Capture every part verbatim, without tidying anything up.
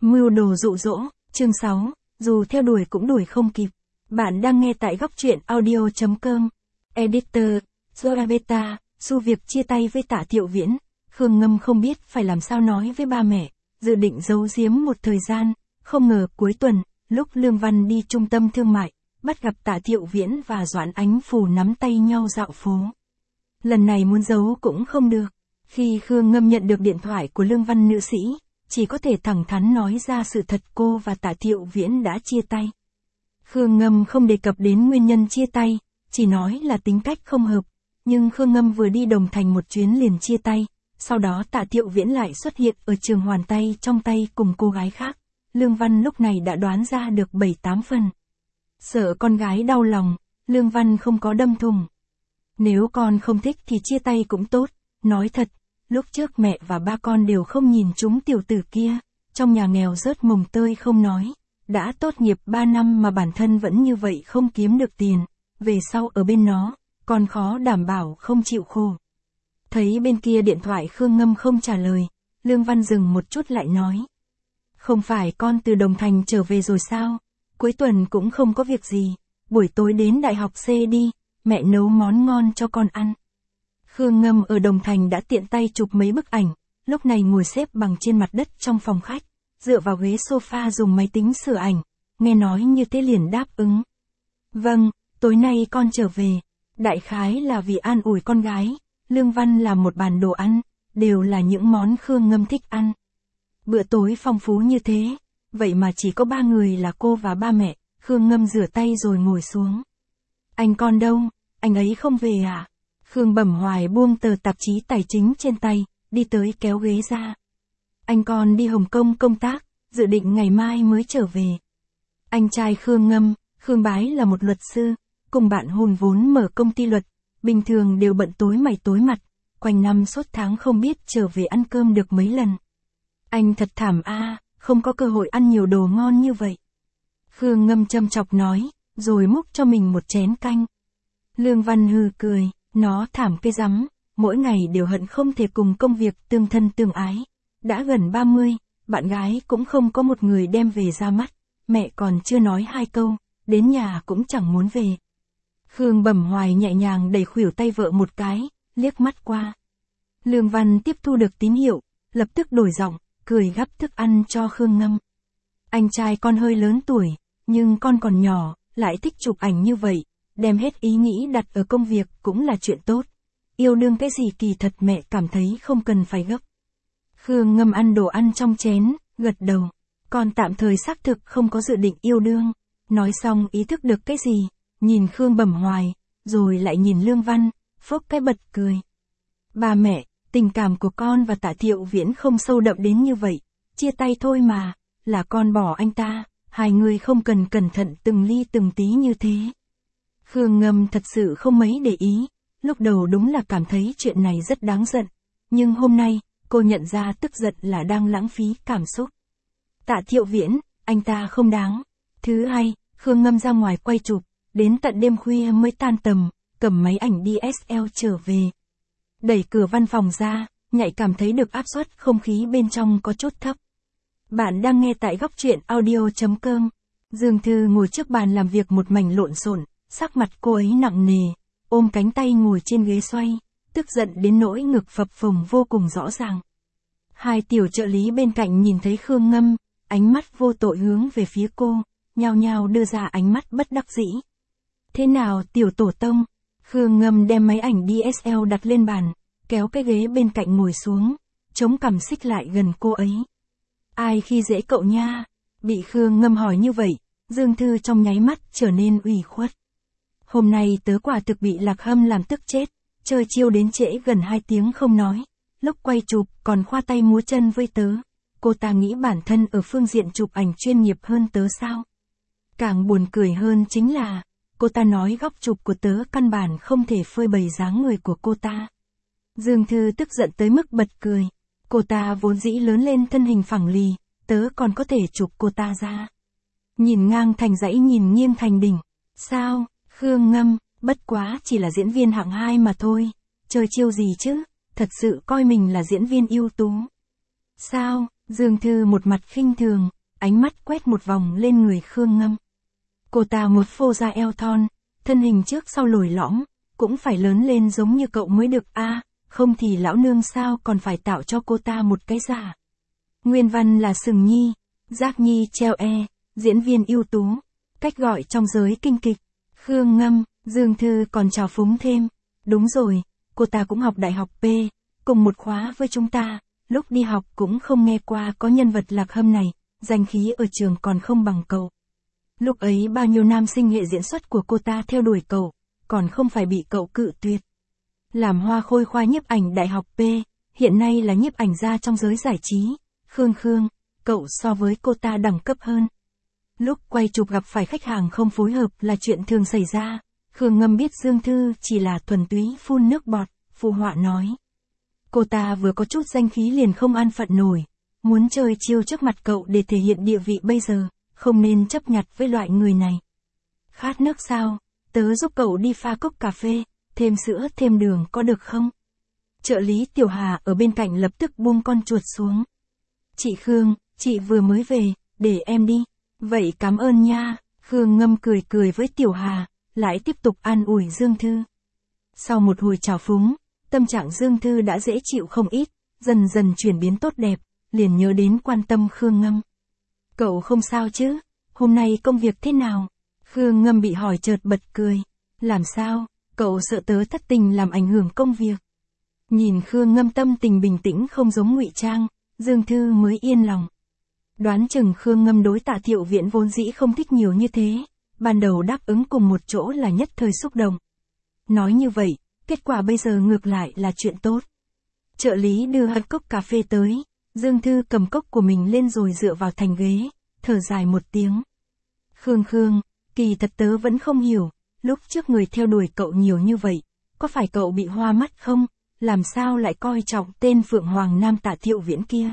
Mưu đồ dụ dỗ, chương sáu, dù theo đuổi cũng đuổi không kịp. Bạn đang nghe tại góc truyện audio chấm com. Editor, Zoabeta, Su việc chia tay với Tạ Thiệu Viễn, Khương Ngâm không biết phải làm sao nói với ba mẹ, dự định giấu giếm một thời gian, không ngờ cuối tuần, lúc Lương Văn đi trung tâm thương mại, bắt gặp Tạ Thiệu Viễn và Doãn Ánh Phù nắm tay nhau dạo phố. Lần này muốn giấu cũng không được. Khi Khương Ngâm nhận được điện thoại của Lương Văn nữ sĩ, chỉ có thể thẳng thắn nói ra sự thật cô và Tạ Thiệu Viễn đã chia tay. Khương Ngâm không đề cập đến nguyên nhân chia tay, chỉ nói là tính cách không hợp. Nhưng Khương Ngâm vừa đi Đồng Thành một chuyến liền chia tay, sau đó Tạ Thiệu Viễn lại xuất hiện ở trường hoàn tay trong tay cùng cô gái khác. Lương Văn lúc này đã đoán ra được bảy tám phần. Sợ con gái đau lòng, Lương Văn không có đâm thùng. Nếu con không thích thì chia tay cũng tốt, nói thật, lúc trước mẹ và ba con đều không nhìn chúng tiểu tử kia, trong nhà nghèo rớt mồng tơi không nói, đã tốt nghiệp ba năm mà bản thân vẫn như vậy không kiếm được tiền, về sau ở bên nó, con khó đảm bảo không chịu khổ. Thấy bên kia điện thoại Khương Ngâm không trả lời, Lương Văn dừng một chút lại nói. Không phải con từ Đồng Thành trở về rồi sao, cuối tuần cũng không có việc gì, buổi tối đến đại học C đi, mẹ nấu món ngon cho con ăn. Khương Ngâm ở Đồng Thành đã tiện tay chụp mấy bức ảnh, lúc này ngồi xếp bằng trên mặt đất trong phòng khách, dựa vào ghế sofa dùng máy tính sửa ảnh, nghe nói như thế liền đáp ứng. Vâng, tối nay con trở về, đại khái là vì an ủi con gái, Lương Văn làm một bàn đồ ăn, đều là những món Khương Ngâm thích ăn. Bữa tối phong phú như thế, vậy mà chỉ có ba người là cô và ba mẹ, Khương Ngâm rửa tay rồi ngồi xuống. Anh con đâu, anh ấy không về à? Khương Bẩm Hoài buông tờ tạp chí tài chính trên tay, đi tới kéo ghế ra. Anh con đi Hồng Kông công tác, dự định ngày mai mới trở về. Anh trai Khương Ngâm, Khương Bái là một luật sư, cùng bạn hùn vốn mở công ty luật, bình thường đều bận tối mày tối mặt, quanh năm suốt tháng không biết trở về ăn cơm được mấy lần. Anh thật thảm a, không có cơ hội ăn nhiều đồ ngon như vậy. Khương Ngâm châm chọc nói, rồi múc cho mình một chén canh. Lương Văn hừ cười, nó thảm cái rắm, mỗi ngày đều hận không thể cùng công việc tương thân tương ái. Đã gần ba mươi, bạn gái cũng không có một người đem về ra mắt, mẹ còn chưa nói hai câu, đến nhà cũng chẳng muốn về. Khương Bẩm Hoài nhẹ nhàng đẩy khuỷu tay vợ một cái, liếc mắt qua. Lương Văn tiếp thu được tín hiệu, lập tức đổi giọng, cười gắp thức ăn cho Khương Ngâm. Anh trai con hơi lớn tuổi, nhưng con còn nhỏ, lại thích chụp ảnh như vậy, đem hết ý nghĩ đặt ở công việc cũng là chuyện tốt. Yêu đương cái gì kỳ thật mẹ cảm thấy không cần phải gấp. Khương Ngâm ăn đồ ăn trong chén, gật đầu. Con tạm thời xác thực không có dự định yêu đương. Nói xong ý thức được cái gì, nhìn Khương Bẩm Hoài, rồi lại nhìn Lương Văn, phốc cái bật cười. Ba mẹ, tình cảm của con và Tạ Thiệu Viễn không sâu đậm đến như vậy, chia tay thôi mà, là con bỏ anh ta, hai người không cần cẩn thận từng ly từng tí như thế. Khương Ngâm thật sự không mấy để ý, lúc đầu đúng là cảm thấy chuyện này rất đáng giận, nhưng hôm nay, cô nhận ra tức giận là đang lãng phí cảm xúc. Tạ Thiệu Viễn, anh ta không đáng. Thứ hai, Khương Ngâm ra ngoài quay chụp, đến tận đêm khuya mới tan tầm, cầm máy ảnh đê ét lờ trở về. Đẩy cửa văn phòng ra, nhạy cảm thấy được áp suất không khí bên trong có chút thấp. Bạn đang nghe tại góc truyện audio chấm com. Dương Thư ngồi trước bàn làm việc một mảnh lộn xộn, sắc mặt cô ấy nặng nề, ôm cánh tay ngồi trên ghế xoay, tức giận đến nỗi ngực phập phồng vô cùng rõ ràng. Hai tiểu trợ lý bên cạnh nhìn thấy Khương Ngâm, ánh mắt vô tội hướng về phía cô, nhao nhao đưa ra ánh mắt bất đắc dĩ. Thế nào tiểu tổ tông? Khương Ngâm đem máy ảnh đê ét lờ đặt lên bàn, kéo cái ghế bên cạnh ngồi xuống, chống cằm xích lại gần cô ấy. Ai khi dễ cậu nha? Bị Khương Ngâm hỏi như vậy, Dương Thư trong nháy mắt trở nên ủy khuất. Hôm nay tớ quả thực bị Lạc Hâm làm tức chết, chơi chiêu đến trễ gần hai tiếng không nói, lúc quay chụp còn khoa tay múa chân với tớ. Cô ta nghĩ bản thân ở phương diện chụp ảnh chuyên nghiệp hơn tớ sao? Càng buồn cười hơn chính là, cô ta nói góc chụp của tớ căn bản không thể phơi bày dáng người của cô ta. Dương Thư tức giận tới mức bật cười. Cô ta vốn dĩ lớn lên thân hình phẳng lì, tớ còn có thể chụp cô ta ra. Nhìn ngang thành dãy nhìn nghiêng thành đỉnh. Sao, Khương Ngâm, bất quá chỉ là diễn viên hạng hai mà thôi. Chơi chiêu gì chứ, thật sự coi mình là diễn viên ưu tú. Sao, Dương Thư một mặt khinh thường, ánh mắt quét một vòng lên người Khương Ngâm. Cô ta một phô ra eo thon, thân hình trước sau lồi lõm, cũng phải lớn lên giống như cậu mới được a, à, không thì lão nương sao còn phải tạo cho cô ta một cái giả. Nguyên văn là Sừng Nhi, Giác Nhi treo e, diễn viên ưu tú, cách gọi trong giới kinh kịch. Khương Ngâm, Dương Thư còn trào phúng thêm, đúng rồi, cô ta cũng học đại học P, cùng một khóa với chúng ta, lúc đi học cũng không nghe qua có nhân vật Lạc Hâm này, danh khí ở trường còn không bằng cậu. Lúc ấy bao nhiêu nam sinh hệ diễn xuất của cô ta theo đuổi cậu, còn không phải bị cậu cự tuyệt. Làm hoa khôi khoa nhiếp ảnh đại học P, hiện nay là nhiếp ảnh gia trong giới giải trí. Khương Khương, cậu so với cô ta đẳng cấp hơn. Lúc quay chụp gặp phải khách hàng không phối hợp là chuyện thường xảy ra. Khương Ngâm biết Dương Thư chỉ là thuần túy phun nước bọt, phụ họa nói. Cô ta vừa có chút danh khí liền không an phận nổi, muốn chơi chiêu trước mặt cậu để thể hiện địa vị bây giờ, không nên chấp nhặt với loại người này. Khát nước sao, tớ giúp cậu đi pha cốc cà phê, thêm sữa thêm đường có được không? Trợ lý Tiểu Hà ở bên cạnh lập tức buông con chuột xuống. Chị Khương, chị vừa mới về, để em đi. Vậy cảm ơn nha. Khương Ngâm cười cười với Tiểu Hà, lại tiếp tục an ủi Dương Thư. Sau một hồi trào phúng, tâm trạng Dương Thư đã dễ chịu không ít, dần dần chuyển biến tốt đẹp, liền nhớ đến quan tâm Khương Ngâm. Cậu không sao chứ? Hôm nay công việc thế nào? Khương Ngâm bị hỏi chợt bật cười. Làm sao? Cậu sợ tớ thất tình làm ảnh hưởng công việc. Nhìn Khương Ngâm tâm tình bình tĩnh không giống ngụy trang, Dương Thư mới yên lòng. Đoán chừng Khương Ngâm đối Tạ Thiệu Viễn vốn dĩ không thích nhiều như thế, ban đầu đáp ứng cùng một chỗ là nhất thời xúc động. Nói như vậy, kết quả bây giờ ngược lại là chuyện tốt. Trợ lý đưa hạt cốc cà phê tới, Dương Thư cầm cốc của mình lên rồi dựa vào thành ghế, thở dài một tiếng. Khương Khương, kỳ thật tớ vẫn không hiểu, lúc trước người theo đuổi cậu nhiều như vậy, có phải cậu bị hoa mắt không? Làm sao lại coi trọng tên Phượng Hoàng Nam Tạ Thiệu Viễn kia?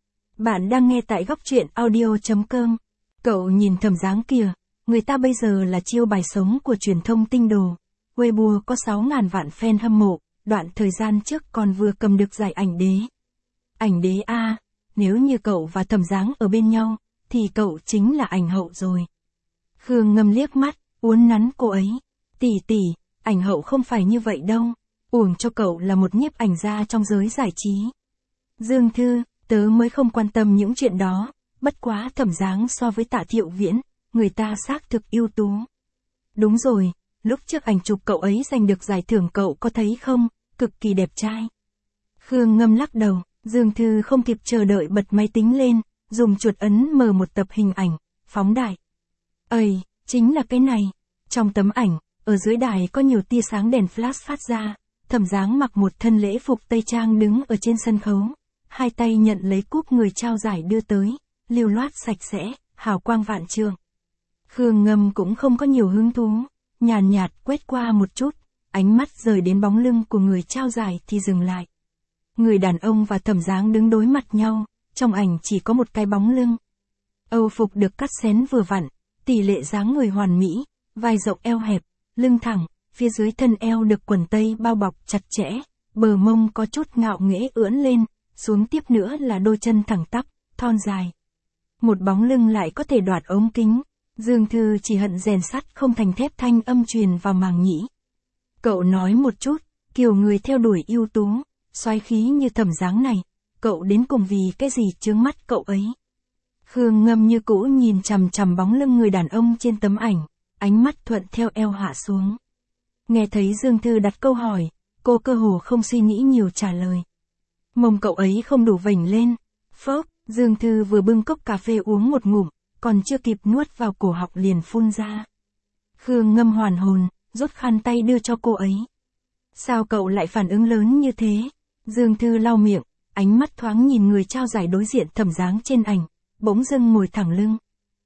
Bạn đang nghe tại góc truyện audio chấm com. Cậu nhìn Thẩm Giáng kìa, người ta bây giờ là chiêu bài sống của truyền thông tinh đồ. Weibo có sáu ngàn vạn fan hâm mộ, đoạn thời gian trước còn vừa cầm được giải ảnh đế. Ảnh đế a, nếu như cậu và Thẩm Giáng ở bên nhau, thì cậu chính là ảnh hậu rồi. Khương Ngâm liếc mắt, uốn nắn cô ấy. Tỷ tỷ, ảnh hậu không phải như vậy đâu. Uổng cho cậu là một nhiếp ảnh gia trong giới giải trí. Dương Thư, tớ mới không quan tâm những chuyện đó, bất quá Thẩm Giáng so với Tạ Thiệu Viễn, người ta xác thực ưu tú. Đúng rồi, lúc trước ảnh chụp cậu ấy giành được giải thưởng cậu có thấy không, cực kỳ đẹp trai. Khương Ngâm lắc đầu, Dương Thư không kịp chờ đợi bật máy tính lên, dùng chuột ấn mở một tập hình ảnh, phóng đại. Ây, chính là cái này. Trong tấm ảnh, ở dưới đài có nhiều tia sáng đèn flash phát ra. Thẩm Giáng mặc một thân lễ phục tây trang đứng ở trên sân khấu, hai tay nhận lấy cúp người trao giải đưa tới, lưu loát sạch sẽ, hào quang vạn trượng. Khương Ngâm cũng không có nhiều hứng thú, nhàn nhạt, nhạt quét qua một chút, ánh mắt rời đến bóng lưng của người trao giải thì dừng lại. Người đàn ông và Thẩm Giáng đứng đối mặt nhau, trong ảnh chỉ có một cái bóng lưng. Âu phục được cắt xén vừa vặn, tỷ lệ dáng người hoàn mỹ, vai rộng eo hẹp, lưng thẳng. Phía dưới thân eo được quần tây bao bọc chặt chẽ, bờ mông có chút ngạo nghễ ưỡn lên, xuống tiếp nữa là đôi chân thẳng tắp, thon dài. Một bóng lưng lại có thể đoạt ống kính, Dương Thư chỉ hận rèn sắt không thành thép thanh âm truyền vào màng nhĩ. Cậu nói một chút, kiểu người theo đuổi ưu tú, soái khí như Thẩm Giáng này, cậu đến cùng vì cái gì chướng mắt cậu ấy? Khương Ngâm như cũ nhìn chằm chằm bóng lưng người đàn ông trên tấm ảnh, ánh mắt thuận theo eo hạ xuống. Nghe thấy Dương Thư đặt câu hỏi, cô cơ hồ không suy nghĩ nhiều trả lời. Mông cậu ấy không đủ vểnh lên. Phốc, Dương Thư vừa bưng cốc cà phê uống một ngụm, còn chưa kịp nuốt vào cổ họng liền phun ra. Khương Ngâm hoàn hồn, rút khăn tay đưa cho cô ấy. Sao cậu lại phản ứng lớn như thế? Dương Thư lau miệng, ánh mắt thoáng nhìn người trao giải đối diện Thẩm Giáng trên ảnh, bỗng dưng ngồi thẳng lưng.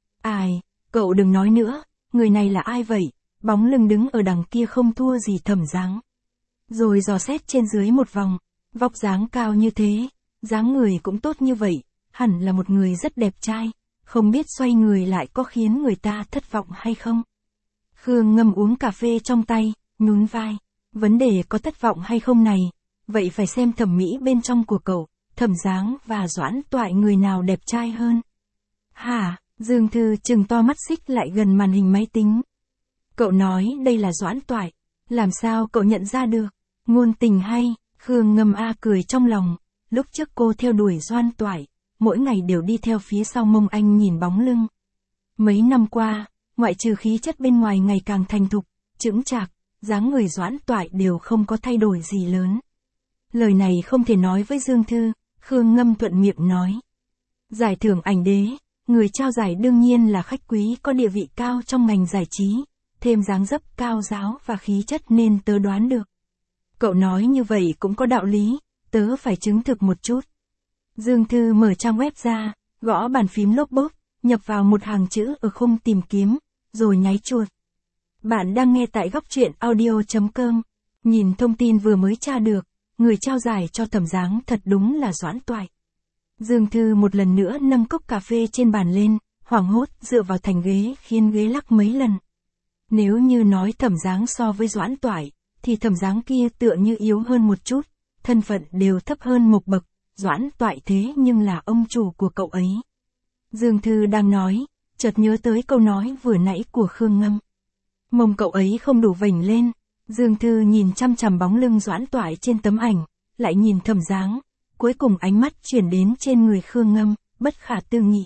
Ai, cậu đừng nói nữa, người này là ai vậy? Bóng lưng đứng ở đằng kia không thua gì Thẩm Giáng. Rồi dò xét trên dưới một vòng, vóc dáng cao như thế, dáng người cũng tốt như vậy, hẳn là một người rất đẹp trai, không biết xoay người lại có khiến người ta thất vọng hay không. Khương Ngâm uống cà phê trong tay, nhún vai, vấn đề có thất vọng hay không này, vậy phải xem thẩm mỹ bên trong của cậu, Thẩm Giáng và Doãn Toại người nào đẹp trai hơn. Hả? Dương Thư trừng to mắt xích lại gần màn hình máy tính. Cậu nói đây là Doãn Toại. Làm sao cậu nhận ra được? Ngôn tình hay, Khương Ngâm a cười trong lòng. Lúc trước cô theo đuổi Doãn Toại, mỗi ngày đều đi theo phía sau mông anh nhìn bóng lưng. Mấy năm qua, ngoại trừ khí chất bên ngoài ngày càng thành thục, chững chạc, dáng người Doãn Toại đều không có thay đổi gì lớn. Lời này không thể nói với Dương Thư, Khương Ngâm thuận miệng nói. Giải thưởng ảnh đế, người trao giải đương nhiên là khách quý có địa vị cao trong ngành giải trí, thêm dáng dấp cao giáo và khí chất nên tớ đoán được. Cậu nói như vậy cũng có đạo lý, tớ phải chứng thực một chút. Dương Thư mở trang web ra, gõ bàn phím lốp bốp, nhập vào một hàng chữ ở khung tìm kiếm, rồi nháy chuột. Bạn đang nghe tại góc truyện audio chấm com. Nhìn thông tin vừa mới tra được, người trao giải cho thẩm dáng thật đúng là Doãn Toại. Dương Thư một lần nữa nâng cốc cà phê trên bàn lên, hoảng hốt dựa vào thành ghế khiến ghế lắc mấy lần. Nếu như nói thẩm dáng so với Doãn Toại, thì thẩm dáng kia tựa như yếu hơn một chút, thân phận đều thấp hơn một bậc, Doãn Toại thế nhưng là ông chủ của cậu ấy. Dương Thư đang nói, chợt nhớ tới câu nói vừa nãy của Khương Ngâm. Mông cậu ấy không đủ vểnh lên. Dương Thư nhìn chăm chằm bóng lưng Doãn Toại trên tấm ảnh, lại nhìn thẩm dáng, cuối cùng ánh mắt chuyển đến trên người Khương Ngâm, bất khả tư nghị.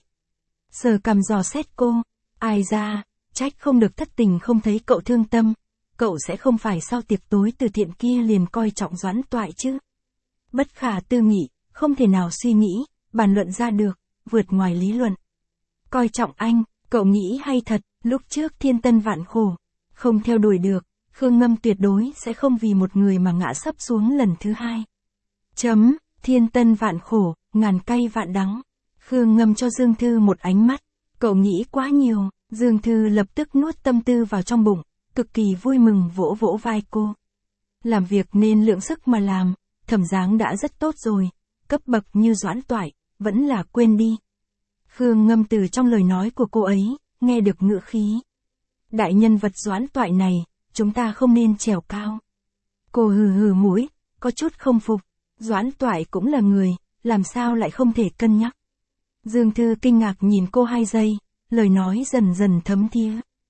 Sờ cằm dò xét cô, ai ra, trách không được thất tình không thấy cậu thương tâm, cậu sẽ không phải sau tiệc tối từ thiện kia liền coi trọng Doãn Toại chứ. Bất khả tư nghị, không thể nào suy nghĩ, bàn luận ra được, vượt ngoài lý luận. Coi trọng anh, cậu nghĩ hay thật, lúc trước thiên tân vạn khổ, không theo đuổi được, Khương Ngâm tuyệt đối sẽ không vì một người mà ngã sấp xuống lần thứ hai. Chấm, thiên tân vạn khổ, ngàn cay vạn đắng. Khương Ngâm cho Dương Thư một ánh mắt, cậu nghĩ quá nhiều, Dương Thư lập tức nuốt tâm tư vào trong bụng, cực kỳ vui mừng vỗ vỗ vai cô. Làm việc nên lượng sức mà làm, thẩm dáng đã rất tốt rồi, cấp bậc như Doãn Toại, vẫn là quên đi. Khương Ngâm từ trong lời nói của cô ấy, nghe được ngữ khí. Đại nhân vật Doãn Toại này, chúng ta không nên trèo cao. Cô hừ hừ mũi, có chút không phục, Doãn Toại cũng là người, làm sao lại không thể cân nhắc. Dương Thư kinh ngạc nhìn cô hai giây, lời nói dần dần thấm thía.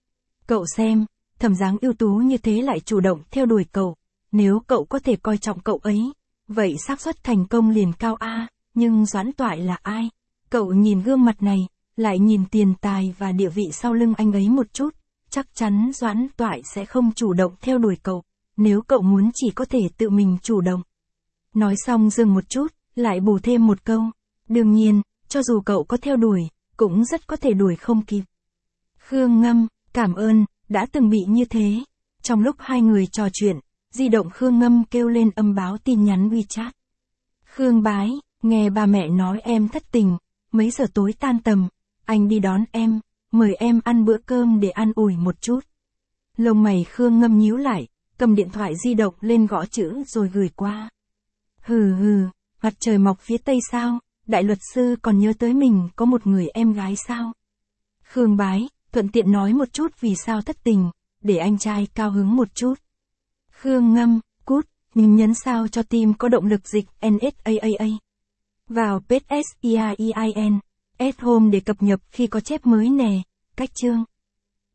Cậu xem, thẩm dáng ưu tú như thế lại chủ động theo đuổi cậu, nếu cậu có thể coi trọng cậu ấy, vậy xác suất thành công liền cao a. Nhưng Doãn Toại là ai? Cậu nhìn gương mặt này, lại nhìn tiền tài và địa vị sau lưng anh ấy một chút, chắc chắn Doãn Toại sẽ không chủ động theo đuổi cậu, nếu cậu muốn chỉ có thể tự mình chủ động. Nói xong dừng một chút, lại bù thêm một câu, đương nhiên, cho dù cậu có theo đuổi, cũng rất có thể đuổi không kịp. Khương Ngâm, cảm ơn, đã từng bị như thế. Trong lúc hai người trò chuyện, di động Khương Ngâm kêu lên âm báo tin nhắn WeChat. Khương Bái, nghe ba mẹ nói em thất tình, mấy giờ tối tan tầm, anh đi đón em, mời em ăn bữa cơm để an ủi một chút. Lông mày Khương Ngâm nhíu lại, cầm điện thoại di động lên gõ chữ rồi gửi qua. Hừ hừ, mặt trời mọc phía tây sao, đại luật sư còn nhớ tới mình có một người em gái sao? Khương Bái, thuận tiện nói một chút vì sao thất tình, để anh trai cao hứng một chút. Khương Ngâm, cút, nhưng nhấn sao cho team có động lực dịch en ét a a a. Vào page seain, at home để cập nhật khi có chép mới nè, cách chương.